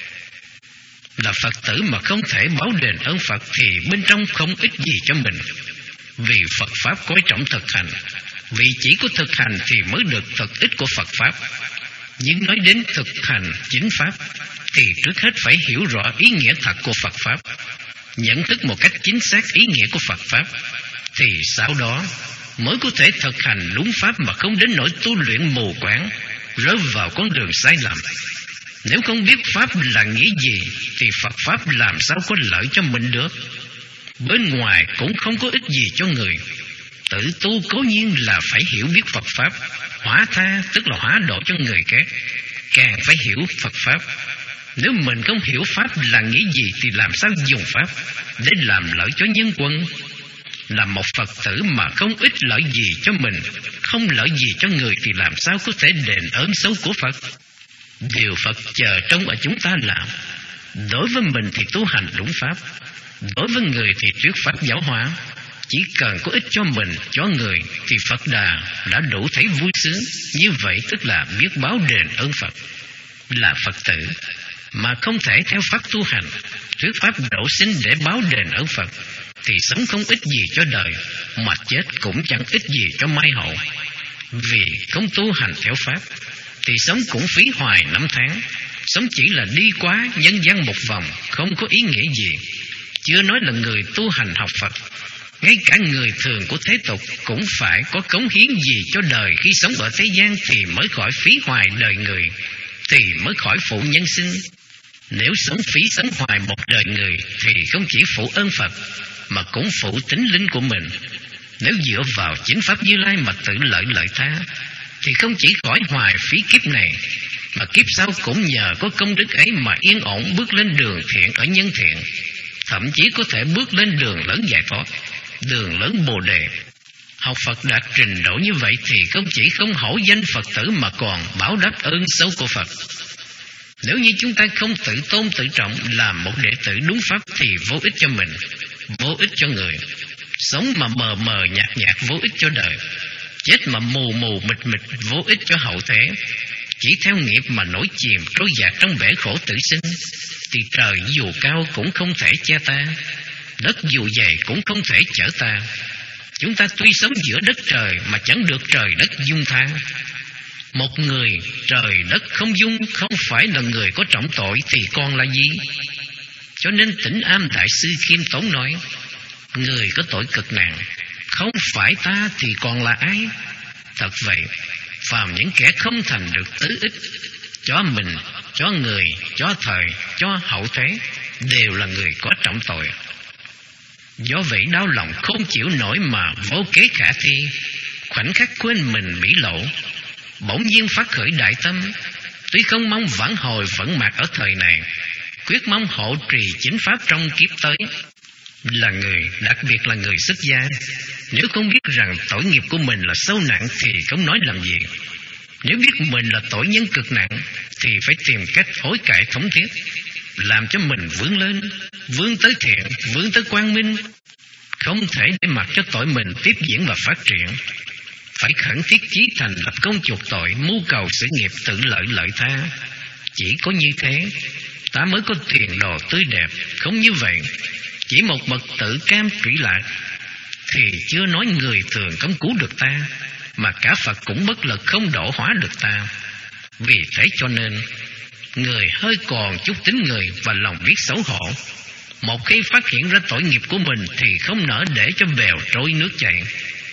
Là Phật tử mà không thể báo đền ơn Phật thì bên trong không ích gì cho mình. Vì Phật Pháp coi trọng thực hành, vì chỉ có thực hành thì mới được thực ích của Phật Pháp. Nhưng nói đến thực hành chính Pháp, thì trước hết phải hiểu rõ ý nghĩa thật của Phật Pháp, nhận thức một cách chính xác ý nghĩa của Phật Pháp, thì sau đó mới có thể thực hành đúng Pháp mà không đến nỗi tu luyện mù quáng, rơi vào con đường sai lầm. Nếu không biết Pháp là nghĩa gì, thì Phật Pháp làm sao có lợi cho mình được? Bên ngoài cũng không có ích gì cho người. Tự tu cố nhiên là phải hiểu biết Phật Pháp, hóa tha tức là hóa độ cho người khác, càng phải hiểu Phật Pháp. Nếu mình không hiểu Pháp là nghĩa gì thì làm sao dùng Pháp để làm lợi cho nhân quân? Là một Phật tử mà không ích lợi gì cho mình, không lợi gì cho người, thì làm sao có thể đền ơn xấu của Phật? Điều Phật chờ trông ở chúng ta là, đối với mình thì tu hành đúng Pháp, đối với người thì thuyết Pháp giáo hóa. Chỉ cần có ích cho mình, cho người, thì Phật Đà đã đủ thấy vui sướng. Như vậy tức là biết báo đền ơn Phật. Là Phật tử mà không thể theo Pháp tu hành, thuyết Pháp độ sinh để báo đền ơn Phật, thì sống không ích gì cho đời, mà chết cũng chẳng ích gì cho mai hậu. Vì không tu hành theo Pháp, thì sống cũng phí hoài năm tháng, sống chỉ là đi qua nhân gian một vòng, không có ý nghĩa gì. Chưa nói là người tu hành học Phật, Ngay cả người thường của thế tục cũng phải có cống hiến gì cho đời khi sống ở thế gian thì mới khỏi phí hoài đời người, thì mới khỏi phụ nhân sinh. Nếu sống phí sống hoài một đời người thì không chỉ phụ ơn Phật mà cũng phụ tính linh của mình. Nếu dựa vào chính pháp Như Lai mà tự lợi lợi tha thì không chỉ khỏi hoài phí kiếp này mà kiếp sau cũng nhờ có công đức ấy mà yên ổn bước lên đường thiện ở nhân thiện, thậm chí có thể bước lên đường lớn giải thoát, đường lớn Bồ Đề. Học Phật đạt trình độ như vậy thì không chỉ không hổ danh Phật tử mà còn báo đáp ơn sâu của Phật. Nếu như chúng ta không tự tôn tự trọng, làm một đệ tử đúng pháp thì vô ích cho mình, vô ích cho người. Sống mà mờ mờ nhạt nhạt vô ích cho đời, chết mà mù mù mịt mịt vô ích cho hậu thế. Chỉ theo nghiệp mà nổi chìm trôi dạt trong bể khổ tử sinh thì trời dù cao cũng không thể che ta, đất dù dày cũng không thể chở ta. Chúng ta tuy sống giữa đất trời mà chẳng được trời đất dung tha. Một người trời đất không dung không phải là người có trọng tội thì còn là gì? Cho nên Tĩnh Am Đại Sư khiêm tốn nói, người có tội cực nặng, không phải ta thì còn là ai? Thật vậy, phàm những kẻ không thành được tứ ích, cho mình, cho người, cho thời, cho hậu thế, đều là người có trọng tội. Do vậy đau lòng không chịu nổi mà vô kế khả thi, khoảnh khắc quên mình bị lộ, bỗng nhiên phát khởi đại tâm. Tuy không mong vãn hồi vẫn mạc ở thời này, quyết mong hộ trì chính pháp trong kiếp tới. Là người, đặc biệt là người xuất gia, nếu không biết rằng tội nghiệp của mình là sâu nặng thì không nói làm gì. Nếu biết mình là tội nhân cực nặng thì phải tìm cách hối cải thống thiết, làm cho mình vươn lên, vươn tới thiện, vươn tới quang minh. Không thể để mặc cho tội mình tiếp diễn và phát triển. Phải khẩn thiết chí thành lập công chuộc tội, mưu cầu sự nghiệp tự lợi lợi tha. Chỉ có như thế ta mới có tiền đồ tươi đẹp. Không như vậy, chỉ một bậc tự cam trụy lạc thì chưa nói người thường không cứu được ta, mà cả Phật cũng bất lực không độ hóa được ta. Vì thế cho nên người hơi còn chút tính người và lòng biết xấu hổ, một khi phát hiện ra tội nghiệp của mình thì không nỡ để cho bèo trôi nước chảy.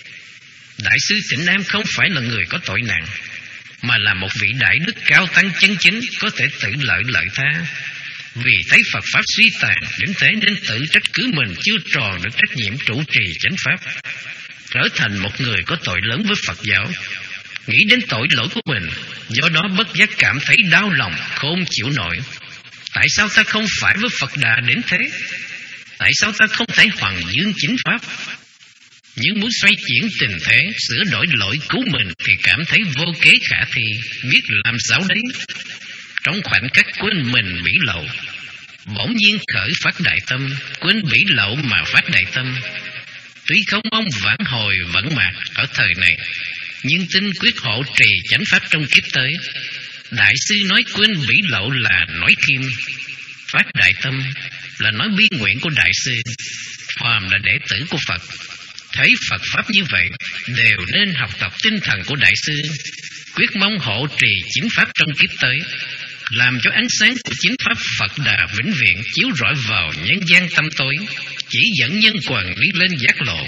Đại sư Tĩnh Am không phải là người có tội nặng, mà là một vị đại đức cao tăng chân chính, có thể tự lợi lợi tha. Vì thấy Phật Pháp suy tàn đến thế nên tự trách cứ mình chưa tròn được trách nhiệm trụ trì chánh Pháp, trở thành một người có tội lớn với Phật giáo. Nghĩ đến tội lỗi của mình, do đó bất giác cảm thấy đau lòng không chịu nổi. Tại sao ta không phải với Phật Đà đến thế? Tại sao ta không thể hoàng dương chính Pháp? Nhưng muốn xoay chuyển tình thế, sửa đổi lỗi cứu mình thì cảm thấy vô kế khả thi, biết làm sao đấy. Trong khoảnh khắc quên mình bỉ lậu, bỗng nhiên khởi phát đại tâm, quên bỉ lậu mà phát đại tâm. Tuy không mong vãn hồi vẫn mạc ở thời này, nhưng tin quyết hộ trì chánh pháp trong kiếp tới. Đại sư nói quên bỉ lậu là nói khiêm, phát đại tâm là nói bi nguyện của đại sư. Phàm là đệ tử của Phật, thấy Phật Pháp như vậy đều nên học tập tinh thần của đại sư, quyết mong hộ trì chính Pháp trong kiếp tới, làm cho ánh sáng của chính Pháp Phật Đà vĩnh viễn chiếu rọi vào nhân gian tâm tối, chỉ dẫn nhân quần đi lên giác lộ.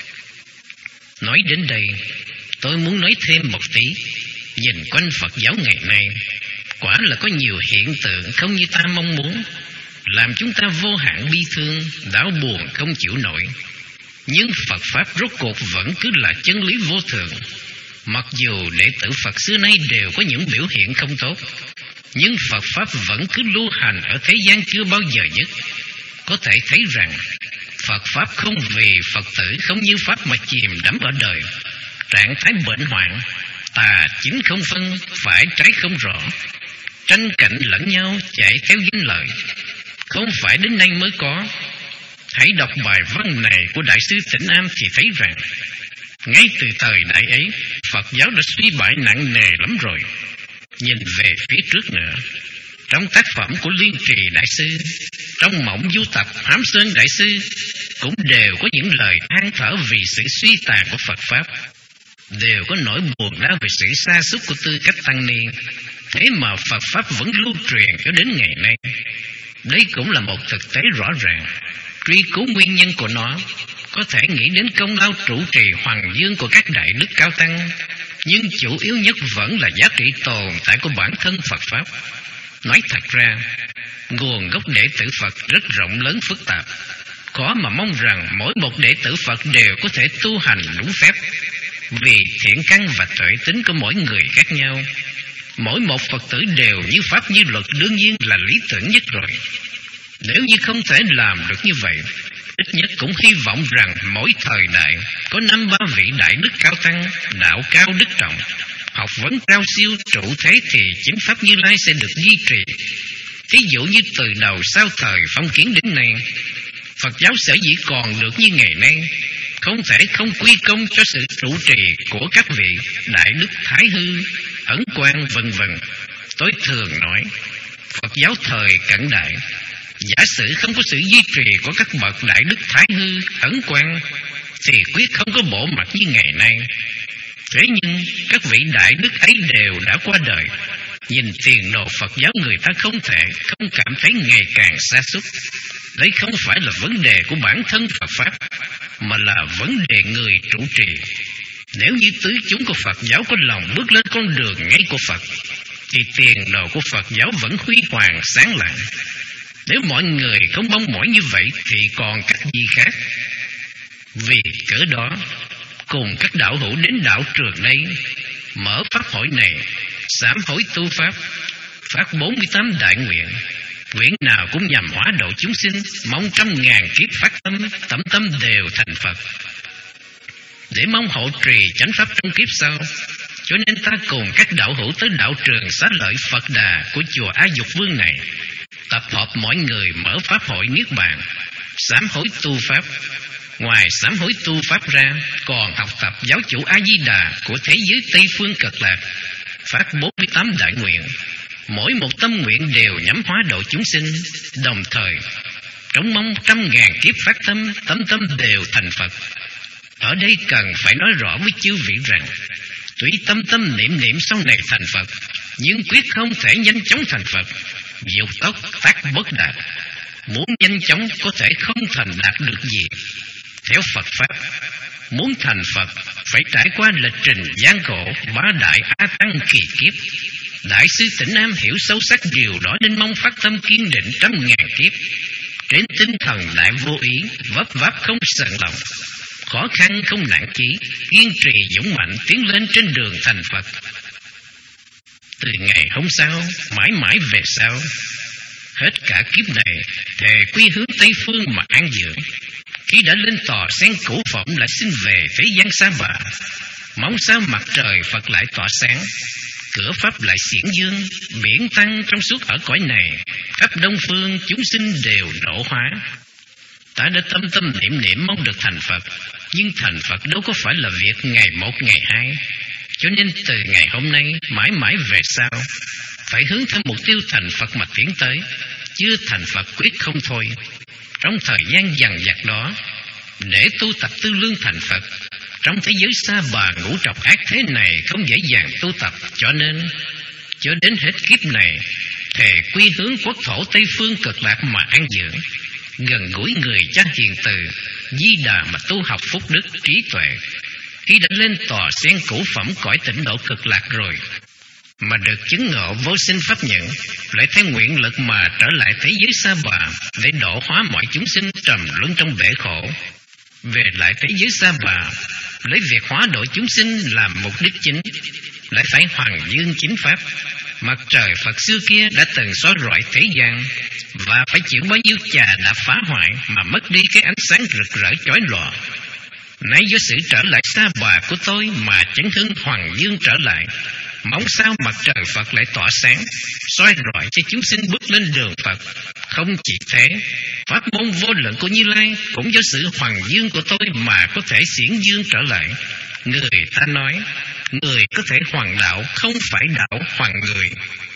Nói đến đây, tôi muốn nói thêm một tí. Nhìn quanh Phật giáo ngày nay, quả là có nhiều hiện tượng không như ta mong muốn, làm chúng ta vô hạn bi thương, đau buồn không chịu nổi. Nhưng Phật Pháp rốt cuộc vẫn cứ là chân lý vô thường. Mặc dù đệ tử Phật xưa nay đều có những biểu hiện không tốt, nhưng Phật Pháp vẫn cứ lưu hành ở thế gian chưa bao giờ dứt. Có thể thấy rằng Phật Pháp không vì Phật tử không như Pháp mà chìm đắm ở đời, trạng thái bệnh hoạn, tà chính không phân, phải trái không rõ, tranh cạnh lẫn nhau chạy theo danh lợi, không phải đến nay mới có. Hãy đọc bài văn này của Đại sư Tĩnh Am thì thấy rằng ngay từ thời đại ấy, Phật giáo đã suy bại nặng nề lắm rồi. Nhìn về phía trước nữa, trong tác phẩm của Liên Trì Đại sư, trong Mộng Du Tập Hám Sơn Đại sư cũng đều có những lời than thở vì sự suy tàn của Phật Pháp, đều có nỗi buồn đau về sự sa sút của tư cách tăng ni. Thế mà Phật Pháp vẫn lưu truyền cho đến ngày nay. Đây cũng là một thực tế rõ ràng. Truy cứu nguyên nhân của nó, có thể nghĩ đến công lao trụ trì hoàng dương của các đại đức cao tăng, nhưng chủ yếu nhất vẫn là giá trị tồn tại của bản thân Phật Pháp. Nói thật ra, nguồn gốc đệ tử Phật rất rộng lớn phức tạp, khó mà mong rằng mỗi một đệ tử Phật đều có thể tu hành đúng phép, vì thiện căn và tuệ tính của mỗi người khác nhau. Mỗi một Phật tử đều như pháp như luật, đương nhiên là lý tưởng nhất rồi. Nếu như không thể làm được như vậy, ít nhất cũng hy vọng rằng mỗi thời đại có năm ba vị đại đức cao tăng, đạo cao đức trọng, học vấn cao siêu trụ thế, thì chính pháp Như Lai sẽ được duy trì. Ví dụ như từ đầu sau thời phong kiến đến nay, Phật giáo sở dĩ còn được như ngày nay, không thể không quy công cho sự trụ trì của các vị đại đức Thái Hư, Ấn Quang vân vân. Tôi thường nói, Phật giáo thời cận đại, giả sử không có sự duy trì của các bậc đại đức Thái Hư, Ấn Quang, thì quyết không có bộ mặt như ngày nay. Thế nhưng các vị đại đức ấy đều đã qua đời. Nhìn tiền đồ Phật giáo, người ta không thể không cảm thấy ngày càng sa sút. Đấy không phải là vấn đề của bản thân Phật Pháp, mà là vấn đề người trụ trì. Nếu như tứ chúng của Phật giáo có lòng bước lên con đường ngay của Phật, thì tiền đồ của Phật giáo vẫn huy hoàng sáng lạng. Nếu mọi người không mong mỏi như vậy thì còn cách gì khác. Vì cớ đó, cùng các đạo hữu đến đạo trường đây, mở pháp hội này, sám hối tu pháp, phát bốn mươi tám đại nguyện. Nguyện nào cũng nhằm hóa độ chúng sinh, mong trăm ngàn kiếp phát tâm, tẩm tâm đều thành Phật, để mong hộ trì chánh pháp trong kiếp sau. Cho nên ta cùng các đạo hữu tới đạo trường Xá Lợi Phật Đà của chùa A Dục Vương này, tập hợp mọi người mở pháp hội niết bàn, sám hối tu pháp. Ngoài sám hối tu pháp ra, còn học tập giáo chủ A Di Đà của thế giới Tây Phương Cực Lạc, phát bốn mươi tám đại nguyện. Mỗi một tâm nguyện đều nhắm hóa độ chúng sinh, đồng thời trông mong trăm ngàn kiếp phát tâm, tấm tâm đều thành Phật. Ở đây cần phải nói rõ với chư vị rằng, tuy tâm tâm niệm niệm sau này thành Phật, nhưng quyết không thể nhanh chóng thành Phật. Dục tốc tác bất đạt, muốn nhanh chóng có thể không thành đạt được gì. Theo Phật Pháp, muốn thành Phật phải trải qua lịch trình gian khổ bá đại A Tăng kỳ kiếp. Đại sư Tịnh Nam hiểu sâu sắc điều đó nên mong phát tâm kiên định trăm ngàn kiếp, trên tinh thần đại vô ý, vấp váp không sờn lòng, khó khăn không nản chí, kiên trì dũng mạnh tiến lên trên đường thành Phật. Từ ngày hôm sau, mãi mãi về sau, hết cả kiếp này, thề quy hướng Tây Phương mà an dưỡng. Khi đã lên tòa sen cửu phẩm, lại xin về thế gian Sa Bà, mong sao mặt trời Phật lại tỏa sáng, cửa pháp lại xiển dương, biển tăng trong suốt ở cõi này, khắp đông phương chúng sinh đều độ hóa. Ta đã tâm tâm niệm niệm mong được thành Phật, nhưng thành Phật đâu có phải là việc ngày một ngày hai. Cho nên từ ngày hôm nay mãi mãi về sau, phải hướng theo mục tiêu thành Phật mà tiến tới. Chưa thành Phật quyết không thôi. Trong thời gian dằng dặc đó, để tu tập tư lương thành Phật, trong thế giới Sa Bà ngũ trọc ác thế này không dễ dàng tu tập. Cho nên cho đến hết kiếp này, thề quy hướng quốc thổ Tây Phương Cực Lạc mà an dưỡng, gần gũi người cha hiền từ Di Đà mà tu học phúc đức trí tuệ. Khi đã lên tòa sen cửu phẩm cõi tịnh độ Cực Lạc rồi, mà được chứng ngộ vô sinh pháp nhận, lại theo nguyện lực mà trở lại thế giới Sa Bà để độ hóa mọi chúng sinh trầm luân trong bể khổ. Về lại thế giới Sa Bà, lấy việc hóa độ chúng sinh làm mục đích chính, lại phải hoàng dương chính pháp. Mặt trời Phật xưa kia đã từng soi rọi thế gian, và phải chịu bao nhiêu chà đã phá hoại mà mất đi cái ánh sáng rực rỡ chói lòa. Nay do sự trở lại Sa Bà của tôi mà chấn hưng hoàng dương trở lại, mong sao mặt trời Phật lại tỏa sáng, soi rọi cho chúng sinh bước lên đường Phật. Không chỉ thế, pháp môn vô lượng của Như Lai cũng do sự hoàng dương của tôi mà có thể xiển dương trở lại. Người ta nói, người có thể hoàng đạo, không phải đạo hoàng người.